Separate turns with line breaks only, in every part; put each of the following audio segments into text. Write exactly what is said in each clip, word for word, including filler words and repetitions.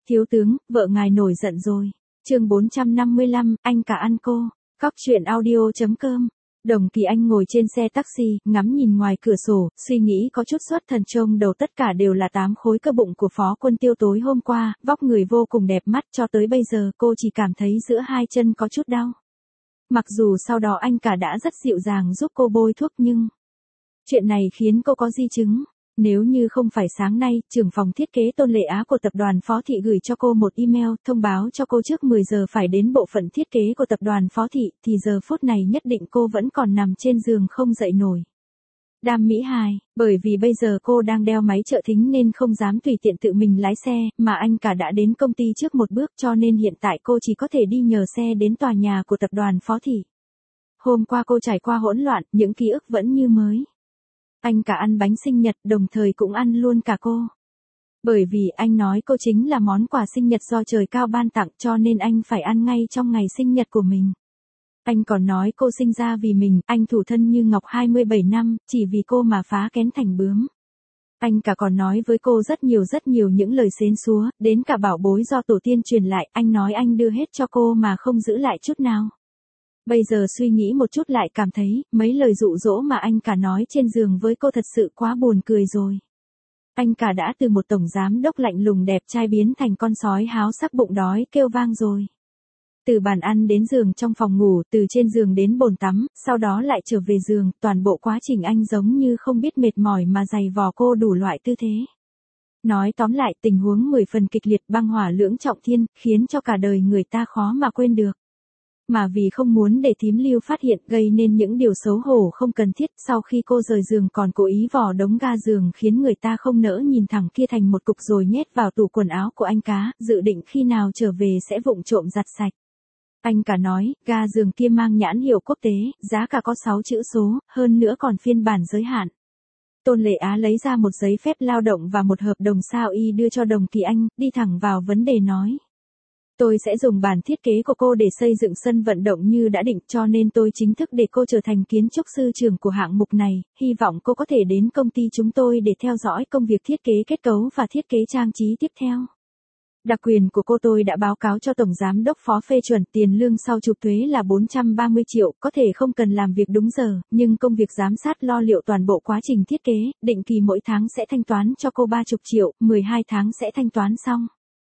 Thiếu tướng, vợ ngài nổi giận rồi. Chương bốn trăm năm mươi lăm, anh cả ăn cô. Cóc truyện audio chấm com. Đồng Kỳ Anh ngồi trên xe taxi, ngắm nhìn ngoài cửa sổ, suy nghĩ có chút xuất thần, trông đầu tất cả đều là tám khối cơ bụng của Phó Quân Tiêu tối hôm qua, vóc người vô cùng đẹp mắt, cho tới bây giờ cô chỉ cảm thấy giữa hai chân có chút đau. Mặc dù sau đó anh cả đã rất dịu dàng giúp cô bôi thuốc nhưng chuyện này khiến cô có di chứng. Nếu như không phải sáng nay, trưởng phòng thiết kế Tôn Lệ Á của tập đoàn Phó Thị gửi cho cô một email thông báo cho cô trước mười giờ phải đến bộ phận thiết kế của tập đoàn Phó Thị, thì giờ phút này nhất định cô vẫn còn nằm trên giường không dậy nổi. Đam Mỹ hài, bởi vì bây giờ cô đang đeo máy trợ thính nên không dám tùy tiện tự mình lái xe, mà anh cả đã đến công ty trước một bước, cho nên hiện tại cô chỉ có thể đi nhờ xe đến tòa nhà của tập đoàn Phó Thị. Hôm qua cô trải qua hỗn loạn, những ký ức vẫn như mới. Anh cả ăn bánh sinh nhật, đồng thời cũng ăn luôn cả cô. Bởi vì anh nói cô chính là món quà sinh nhật do trời cao ban tặng, cho nên anh phải ăn ngay trong ngày sinh nhật của mình. Anh còn nói cô sinh ra vì mình, anh thủ thân như ngọc hai mươi bảy năm, chỉ vì cô mà phá kén thành bướm. Anh cả còn nói với cô rất nhiều rất nhiều những lời xến xúa, đến cả bảo bối do tổ tiên truyền lại, anh nói anh đưa hết cho cô mà không giữ lại chút nào. Bây giờ suy nghĩ một chút lại cảm thấy, mấy lời dụ dỗ mà anh cả nói trên giường với cô thật sự quá buồn cười rồi. Anh cả đã từ một tổng giám đốc lạnh lùng đẹp trai biến thành con sói háo sắc bụng đói kêu vang rồi. Từ bàn ăn đến giường trong phòng ngủ, từ trên giường đến bồn tắm, sau đó lại trở về giường, toàn bộ quá trình anh giống như không biết mệt mỏi mà giày vò cô đủ loại tư thế. Nói tóm lại, tình huống mười phần kịch liệt, băng hỏa lưỡng trọng thiên, khiến cho cả đời người ta khó mà quên được. Mà vì không muốn để thím Lưu phát hiện, gây nên những điều xấu hổ không cần thiết, sau khi cô rời giường còn cố ý vò đống ga giường khiến người ta không nỡ nhìn thẳng kia thành một cục rồi nhét vào tủ quần áo của anh cá, dự định khi nào trở về sẽ vụng trộm giặt sạch. Anh cả nói, ga giường kia mang nhãn hiệu quốc tế, giá cả có sáu chữ số, hơn nữa còn phiên bản giới hạn. Tôn Lệ Á lấy ra một giấy phép lao động và một hợp đồng sao y đưa cho Đồng Kỳ Anh, đi thẳng vào vấn đề nói. Tôi sẽ dùng bản thiết kế của cô để xây dựng sân vận động như đã định, cho nên tôi chính thức để cô trở thành kiến trúc sư trưởng của hạng mục này, hy vọng cô có thể đến công ty chúng tôi để theo dõi công việc thiết kế kết cấu và thiết kế trang trí tiếp theo. Đặc quyền của cô tôi đã báo cáo cho Tổng Giám đốc Phó phê chuẩn, tiền lương sau chụp thuế là bốn trăm ba mươi triệu, có thể không cần làm việc đúng giờ, nhưng công việc giám sát lo liệu toàn bộ quá trình thiết kế, định kỳ mỗi tháng sẽ thanh toán cho cô ba mươi triệu, mười hai tháng sẽ thanh toán xong.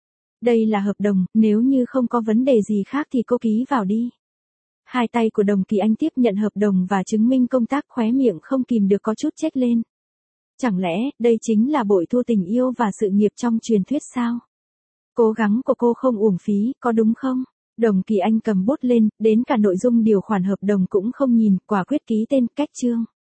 Đây là hợp đồng, nếu như không có vấn đề gì khác thì cô ký vào đi. Hai tay của Đồng Kỳ Anh tiếp nhận hợp đồng và chứng minh công tác, khóe miệng không kìm được có chút chếch lên. Chẳng lẽ, đây chính là bội thu tình yêu và sự nghiệp trong truyền thuyết sao? Cố gắng của cô không uổng phí, có đúng không? Đồng Kỳ Anh cầm bút lên, đến cả nội dung điều khoản hợp đồng cũng không nhìn, quả quyết ký tên, cách chương.